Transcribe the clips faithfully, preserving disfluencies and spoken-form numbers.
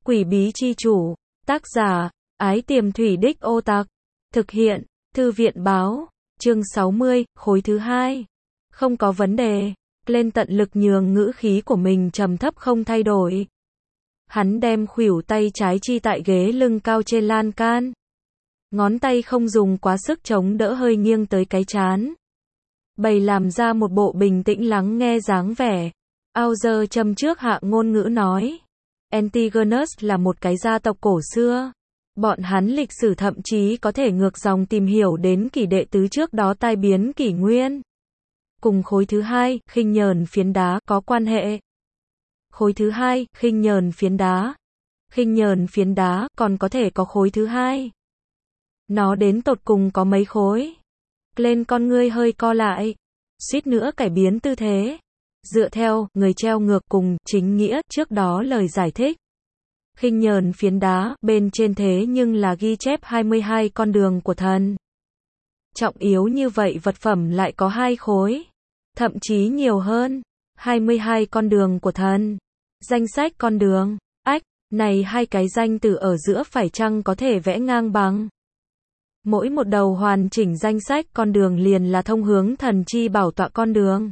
Quỷ bí chi chủ. Tác giả, Ái Tiềm Thủy Đích Ô Tặc. Thực hiện, Thư viện báo. Chương sáu mươi, khối thứ hai. Không có vấn đề. Lên tận lực nhường ngữ khí của mình trầm thấp không thay đổi. Hắn đem khuỷu tay trái chi tại ghế lưng cao trên lan can. Ngón tay không dùng quá sức chống đỡ hơi nghiêng tới cái trán. Bày làm ra một bộ bình tĩnh lắng nghe dáng vẻ. Auger châm trước hạ ngôn ngữ nói. Antigonus là một cái gia tộc cổ xưa. Bọn hắn lịch sử thậm chí có thể ngược dòng tìm hiểu đến kỷ đệ tứ trước đó tai biến kỷ nguyên. Cùng khối thứ hai, khinh nhờn phiến đá, có quan hệ. Khối thứ hai, khinh nhờn phiến đá. Khinh nhờn phiến đá, còn có thể có khối thứ hai. Nó đến tột cùng có mấy khối. Lên con ngươi hơi co lại. Suýt nữa cải biến tư thế. Dựa theo, người treo ngược cùng, chính nghĩa, trước đó lời giải thích. Khinh nhờn phiến đá, bên trên thế nhưng là ghi chép hai mươi hai con đường của thần. Trọng yếu như vậy vật phẩm lại có hai khối. Thậm chí nhiều hơn. hai mươi hai con đường của thần. Danh sách con đường. Ách, này hai cái danh từ ở giữa phải chăng có thể vẽ ngang bằng. Mỗi một đầu hoàn chỉnh danh sách con đường liền là thông hướng thần chi bảo tọa con đường.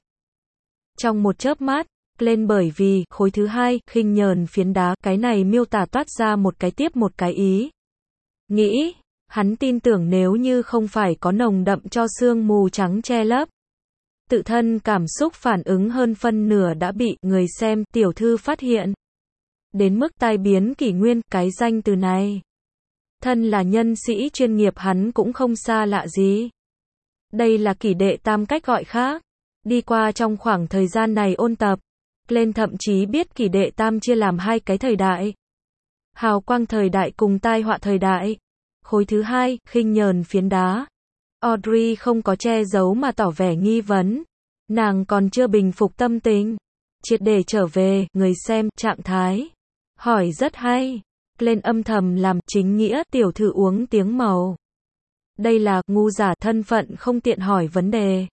Trong một chớp mắt, lên bởi vì, khối thứ hai, khinh nhờn phiến đá, cái này miêu tả toát ra một cái tiếp một cái ý. Nghĩ, hắn tin tưởng nếu như không phải có nồng đậm cho sương mù trắng che lấp. Tự thân cảm xúc phản ứng hơn phân nửa đã bị, người xem, tiểu thư phát hiện. Đến mức tai biến kỷ nguyên, cái danh từ này. Thân là nhân sĩ chuyên nghiệp hắn cũng không xa lạ gì. Đây là kỷ đệ tam cách gọi khác. Đi qua trong khoảng thời gian này ôn tập, lên thậm chí biết kỷ đệ tam chia làm hai cái thời đại. Hào quang thời đại cùng tai họa thời đại. Khối thứ hai, khinh nhờn phiến đá. Audrey không có che giấu mà tỏ vẻ nghi vấn. Nàng còn chưa bình phục tâm tình. Triệt để trở về, người xem, trạng thái. Hỏi rất hay. Lên âm thầm làm, chính nghĩa, tiểu thư uống tiếng màu. Đây là, ngu giả thân phận không tiện hỏi vấn đề.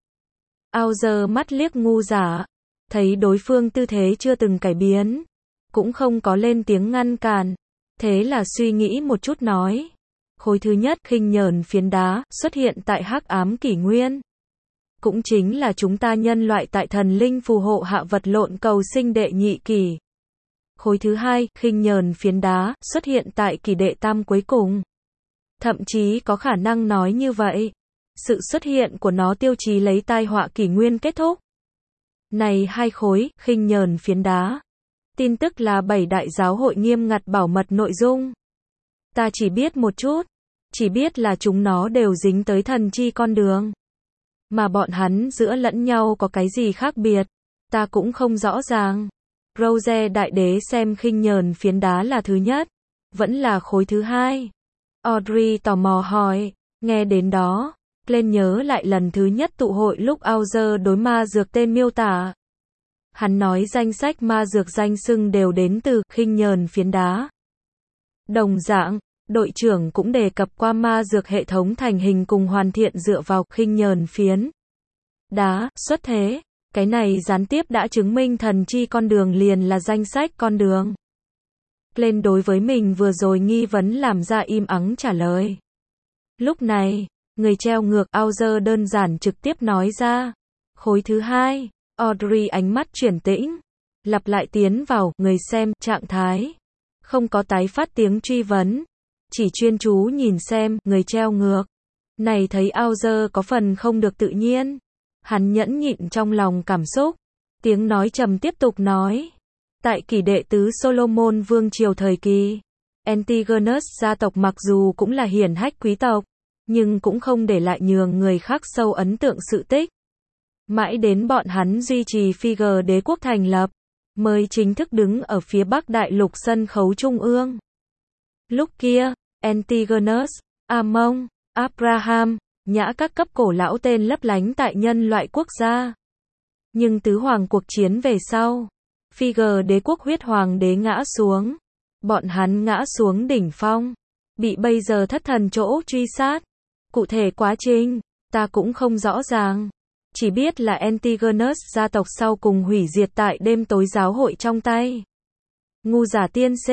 Auger mắt liếc ngu giả. Thấy đối phương tư thế chưa từng cải biến. Cũng không có lên tiếng ngăn cản. Thế là suy nghĩ một chút nói. Khối thứ nhất, khinh nhờn phiến đá, xuất hiện tại hắc ám kỷ nguyên. Cũng chính là chúng ta nhân loại tại thần linh phù hộ hạ vật lộn cầu sinh đệ nhị kỷ. Khối thứ hai, khinh nhờn phiến đá, xuất hiện tại kỷ đệ tam cuối cùng. Thậm chí có khả năng nói như vậy. Sự xuất hiện của nó tiêu chí lấy tai họa kỷ nguyên kết thúc. Này hai khối, khinh nhờn phiến đá. Tin tức là bảy đại giáo hội nghiêm ngặt bảo mật nội dung. Ta chỉ biết một chút. Chỉ biết là chúng nó đều dính tới thần chi con đường. Mà bọn hắn giữa lẫn nhau có cái gì khác biệt. Ta cũng không rõ ràng. Rose đại đế xem khinh nhờn phiến đá là thứ nhất. Vẫn là khối thứ hai. Audrey tò mò hỏi. Nghe đến đó. Lên nhớ lại lần thứ nhất tụ hội lúc Auger đối ma dược tên miêu tả. Hắn nói danh sách ma dược danh xưng đều đến từ khinh nhờn phiến đá. Đồng dạng, đội trưởng cũng đề cập qua ma dược hệ thống thành hình cùng hoàn thiện dựa vào khinh nhờn phiến đá, xuất thế. Cái này gián tiếp đã chứng minh thần chi con đường liền là danh sách con đường. Lên đối với mình vừa rồi nghi vấn làm ra im ắng trả lời. Lúc này, người treo ngược Auger đơn giản trực tiếp nói ra. Khối thứ hai, Audrey ánh mắt chuyển tĩnh. Lặp lại tiến vào, người xem, trạng thái. Không có tái phát tiếng truy vấn. Chỉ chuyên chú nhìn xem, người treo ngược. Này thấy Auger có phần không được tự nhiên. Hắn nhẫn nhịn trong lòng cảm xúc. Tiếng nói trầm tiếp tục nói. Tại kỷ đệ tứ Solomon vương triều thời kỳ. Antigonus gia tộc mặc dù cũng là hiển hách quý tộc. Nhưng cũng không để lại nhường người khác sâu ấn tượng sự tích. Mãi đến bọn hắn duy trì Figure đế quốc thành lập. Mới chính thức đứng ở phía bắc đại lục sân khấu trung ương. Lúc kia, Antigonus, Amon, Abraham, nhã các cấp cổ lão tên lấp lánh tại nhân loại quốc gia. Nhưng tứ hoàng cuộc chiến về sau, Figure đế quốc huyết hoàng đế ngã xuống. Bọn hắn ngã xuống đỉnh phong. Bị bây giờ thất thần chỗ truy sát. Cụ thể quá trình, ta cũng không rõ ràng. Chỉ biết là Antigonus gia tộc sau cùng hủy diệt tại đêm tối giáo hội trong tay. Ngu giả tiên sinh,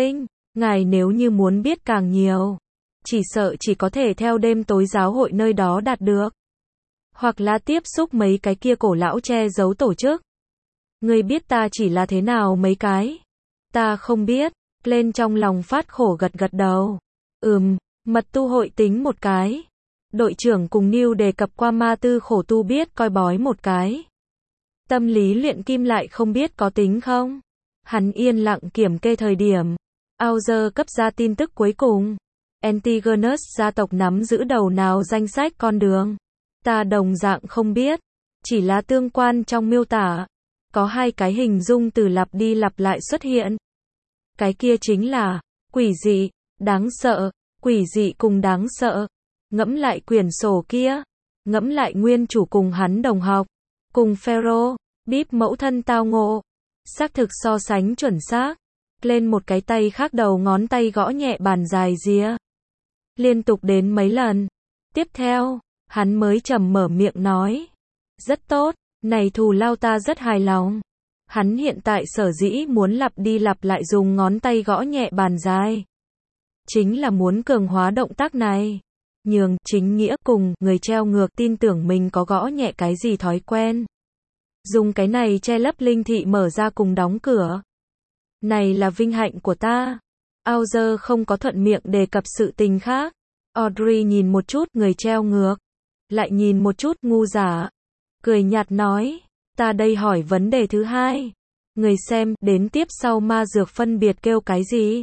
Ngài nếu như muốn biết càng nhiều, chỉ sợ chỉ có thể theo đêm tối giáo hội nơi đó đạt được. Hoặc là tiếp xúc mấy cái kia cổ lão che giấu tổ chức. Ngươi biết ta chỉ là thế nào mấy cái? Ta không biết. Lên trong lòng phát khổ gật gật đầu. Ừm, mật tu hội tính một cái. Đội trưởng cùng Niu đề cập qua ma tư khổ tu biết coi bói một cái. Tâm lý luyện kim lại không biết có tính không? Hắn yên lặng kiểm kê thời điểm. Auger cấp ra tin tức cuối cùng. Antigonus gia tộc nắm giữ đầu nào danh sách con đường. Ta đồng dạng không biết. Chỉ là tương quan trong miêu tả. Có hai cái hình dung từ lặp đi lặp lại xuất hiện. Cái kia chính là quỷ dị, đáng sợ, quỷ dị cùng đáng sợ. Ngẫm lại quyển sổ kia. Ngẫm lại nguyên chủ cùng hắn đồng học. Cùng Pharaoh, bíp mẫu thân tao ngộ. Xác thực so sánh chuẩn xác. Lên một cái tay khác đầu ngón tay gõ nhẹ bàn dài rìa. Liên tục đến mấy lần. Tiếp theo, hắn mới trầm mở miệng nói. Rất tốt, này thù lao ta rất hài lòng. Hắn hiện tại sở dĩ muốn lặp đi lặp lại dùng ngón tay gõ nhẹ bàn dài. Chính là muốn cường hóa động tác này. Nhường chính nghĩa cùng người treo ngược tin tưởng mình có gõ nhẹ cái gì thói quen. Dùng cái này che lấp linh thị mở ra cùng đóng cửa. Này là vinh hạnh của ta. Auger không có thuận miệng đề cập sự tình khác. Audrey nhìn một chút người treo ngược. Lại nhìn một chút ngu giả. Cười nhạt nói. Ta đây hỏi vấn đề thứ hai. Người xem, đến tiếp sau ma dược phân biệt kêu cái gì?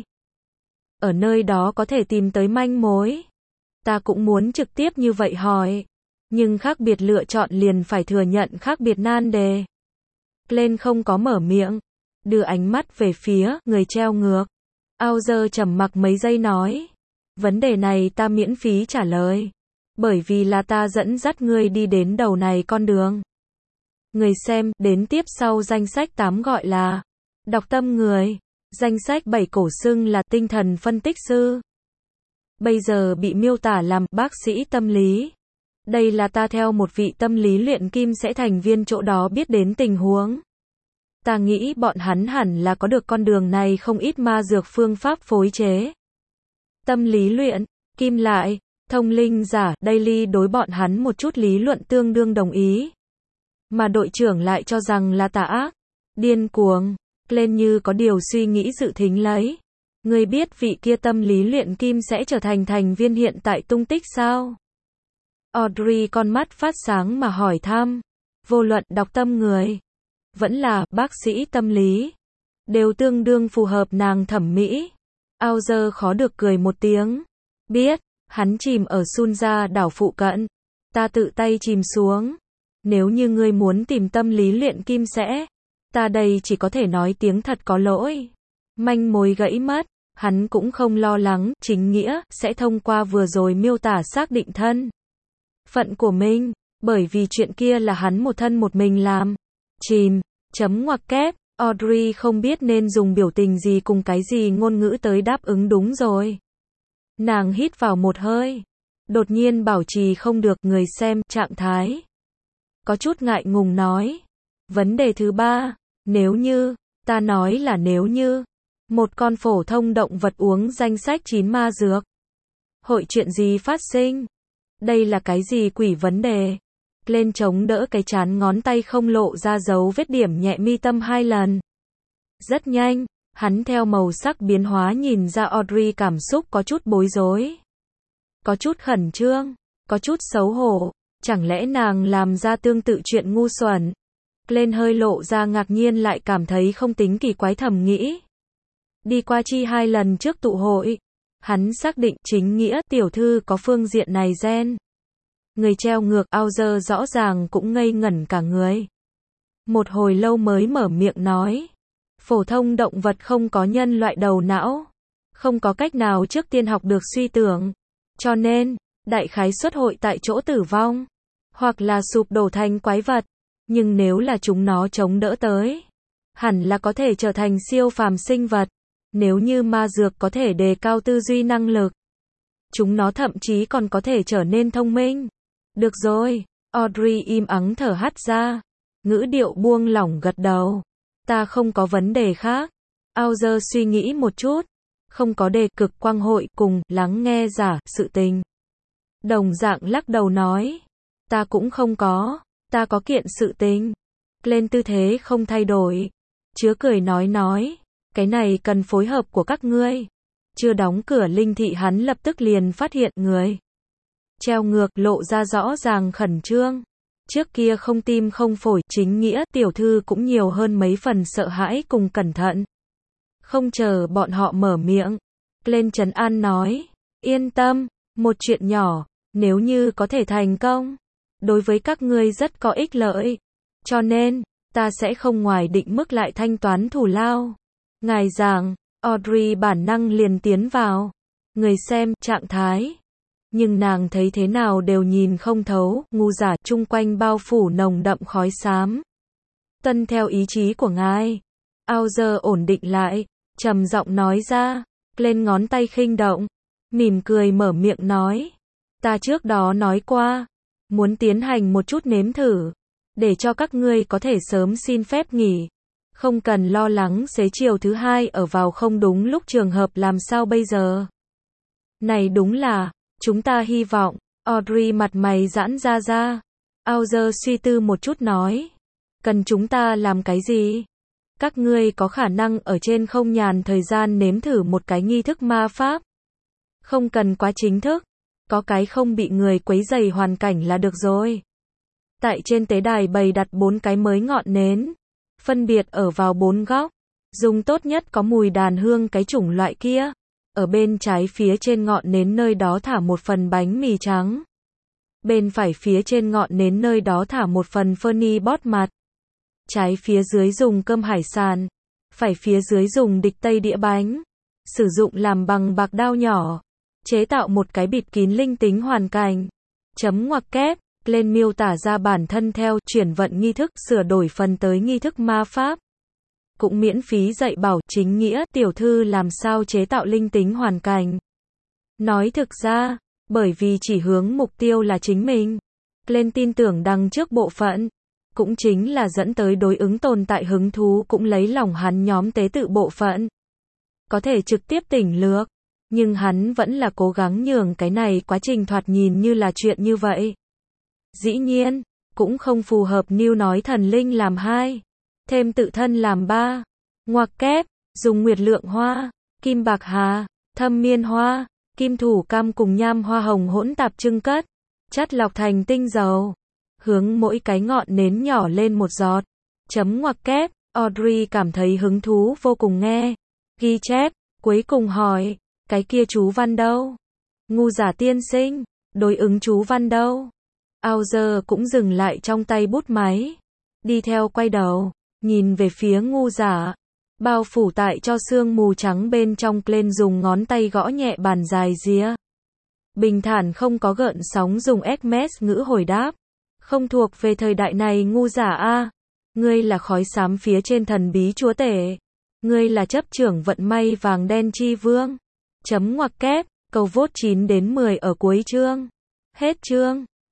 Ở nơi đó có thể tìm tới manh mối. Ta cũng muốn trực tiếp như vậy hỏi. Nhưng khác biệt lựa chọn liền phải thừa nhận khác biệt nan đề. Lên không có mở miệng. Đưa ánh mắt về phía người treo ngược. Auger trầm mặc mấy giây nói. Vấn đề này ta miễn phí trả lời. Bởi vì là ta dẫn dắt ngươi đi đến đầu này con đường. Người xem, đến tiếp sau danh sách tám gọi là đọc tâm người. Danh sách bảy cổ xưng là tinh thần phân tích sư. Bây giờ bị miêu tả làm bác sĩ tâm lý. Đây là ta theo một vị tâm lý luyện kim sẽ thành viên chỗ đó biết đến tình huống. Ta nghĩ bọn hắn hẳn là có được con đường này không ít ma dược phương pháp phối chế. Tâm lý luyện, kim lại, thông linh giả, Daily đối bọn hắn một chút lý luận tương đương đồng ý. Mà đội trưởng lại cho rằng là tà ác, điên cuồng, lên như có điều suy nghĩ dự thính lấy. Người biết vị kia tâm lý luyện kim sẽ trở thành thành viên hiện tại tung tích sao? Audrey con mắt phát sáng mà hỏi thăm. Vô luận đọc tâm người, vẫn là bác sĩ tâm lý, đều tương đương phù hợp nàng thẩm mỹ. Auger khó được cười một tiếng. Biết, hắn chìm ở Sunja đảo phụ cận. Ta tự tay chìm xuống. Nếu như ngươi muốn tìm tâm lý luyện kim sẽ, ta đây chỉ có thể nói tiếng thật có lỗi. Manh mối gãy mất, hắn cũng không lo lắng, chính nghĩa, sẽ thông qua vừa rồi miêu tả xác định thân phận của mình, bởi vì chuyện kia là hắn một thân một mình làm. Chìm, chấm ngoặc kép, Audrey không biết nên dùng biểu tình gì cùng cái gì ngôn ngữ tới đáp ứng đúng rồi. Nàng hít vào một hơi, đột nhiên bảo trì không được người xem trạng thái. Có chút ngại ngùng nói. Vấn đề thứ ba, nếu như, ta nói là nếu như, một con phổ thông động vật uống danh sách chín ma dược. Hội chuyện gì phát sinh? Đây là cái gì quỷ vấn đề? Lên chống đỡ cái chán ngón tay không lộ ra dấu vết điểm nhẹ mi tâm hai lần. Rất nhanh, hắn theo màu sắc biến hóa nhìn ra Audrey cảm xúc có chút bối rối. Có chút khẩn trương, có chút xấu hổ. Chẳng lẽ nàng làm ra tương tự chuyện ngu xuẩn? Lên hơi lộ ra ngạc nhiên lại cảm thấy không tính kỳ quái thầm nghĩ. Đi qua chi hai lần trước tụ hội. Hắn xác định chính nghĩa tiểu thư có phương diện này gen. Người treo ngược Auger rõ ràng cũng ngây ngẩn cả người. Một hồi lâu mới mở miệng nói. Phổ thông động vật không có nhân loại đầu não. Không có cách nào trước tiên học được suy tưởng. Cho nên, đại khái suất hội tại chỗ tử vong. Hoặc là sụp đổ thành quái vật. Nhưng nếu là chúng nó chống đỡ tới, hẳn là có thể trở thành siêu phàm sinh vật. Nếu như ma dược có thể đề cao tư duy năng lực, chúng nó thậm chí còn có thể trở nên thông minh. Được rồi, Audrey im ắng thở hắt ra. Ngữ điệu buông lỏng gật đầu. Ta không có vấn đề khác. Auger suy nghĩ một chút. không có đề cực quang hội cùng lắng nghe giả sự tình. Đồng dạng lắc đầu nói, ta cũng không có, ta có kiện sự tình. Lên tư thế không thay đổi, chứa cười nói nói, cái này cần phối hợp của các ngươi. Chưa đóng cửa linh thị hắn lập tức liền phát hiện người treo ngược lộ ra rõ ràng khẩn trương. Trước kia không tim không phổi, chính nghĩa tiểu thư cũng nhiều hơn mấy phần sợ hãi cùng cẩn thận. Không chờ bọn họ mở miệng, lên trấn an nói, yên tâm, một chuyện nhỏ, nếu như có thể thành công, đối với các ngươi rất có ích lợi. Cho nên, ta sẽ không ngoài định mức lại thanh toán thù lao. Ngài giảng, Audrey bản năng liền tiến vào. Người xem, trạng thái. Nhưng nàng thấy thế nào đều nhìn không thấu, ngu giả chung quanh bao phủ nồng đậm khói xám. Tuân theo ý chí của ngài. Auger ổn định lại, trầm giọng nói ra, lên ngón tay khinh động, mỉm cười mở miệng nói. Ta trước đó nói qua, muốn tiến hành một chút nếm thử, để cho các ngươi có thể sớm xin phép nghỉ. Không cần lo lắng xế chiều thứ hai ở vào không đúng lúc trường hợp làm sao bây giờ. Này đúng là, chúng ta hy vọng, Audrey mặt mày giãn ra ra. Auger suy tư một chút nói. Cần chúng ta làm cái gì? Các ngươi có khả năng ở trên không nhàn thời gian nếm thử một cái nghi thức ma pháp. Không cần quá chính thức. Có cái không bị người quấy rầy hoàn cảnh là được rồi. Tại trên tế đài bày đặt bốn cái mới ngọn nến. Phân biệt ở vào bốn góc. Dùng tốt nhất có mùi đàn hương cái chủng loại kia. Ở bên trái phía trên ngọn nến nơi đó thả một phần bánh mì trắng. Bên phải phía trên ngọn nến nơi đó thả một phần Fernie bót mặt. Trái phía dưới dùng cơm hải sản. Phải phía dưới dùng địch tây đĩa bánh. Sử dụng làm bằng bạc đao nhỏ. Chế tạo một cái bịt kín linh tính hoàn cảnh. Chấm ngoặc kép. Lên miêu tả ra bản thân theo chuyển vận nghi thức, sửa đổi phần tới nghi thức ma pháp. Cũng miễn phí dạy bảo chính nghĩa tiểu thư làm sao chế tạo linh tính hoàn cảnh. Nói thực ra, bởi vì chỉ hướng mục tiêu là chính mình. Lên tin tưởng đằng trước bộ phận. Cũng chính là dẫn tới đối ứng tồn tại hứng thú cũng lấy lòng hắn nhóm tế tự bộ phận. Có thể trực tiếp tỉnh lược. Nhưng hắn vẫn là cố gắng nhường cái này quá trình thoạt nhìn như là chuyện như vậy. Dĩ nhiên, cũng không phù hợp New nói thần linh làm hai. Thêm tự thân làm ba. Ngoặc kép, dùng nguyệt lượng hoa, kim bạc hà, thâm miên hoa, kim thủ cam cùng nham hoa hồng hỗn tạp trưng cất. Chắt lọc thành tinh dầu. Hướng mỗi cái ngọn nến nhỏ lên một giọt. Chấm ngoặc kép, Audrey cảm thấy hứng thú vô cùng nghe. Ghi chép, cuối cùng hỏi, cái kia chú văn đâu? Ngu giả tiên sinh, đối ứng chú văn đâu? Auger cũng dừng lại trong tay bút máy. Đi theo quay đầu, nhìn về phía ngu giả. Bao phủ tại cho sương mù trắng bên trong lên dùng ngón tay gõ nhẹ bàn dài rìa. Bình thản không có gợn sóng dùng Hermes ngữ hồi đáp. Không thuộc về thời đại này ngu giả a. Ngươi là khói xám phía trên thần bí chúa tể. Ngươi là chấp trưởng vận may vàng đen chi vương. Chấm ngoặc kép, câu vốt chín đến mười ở cuối chương. Hết chương.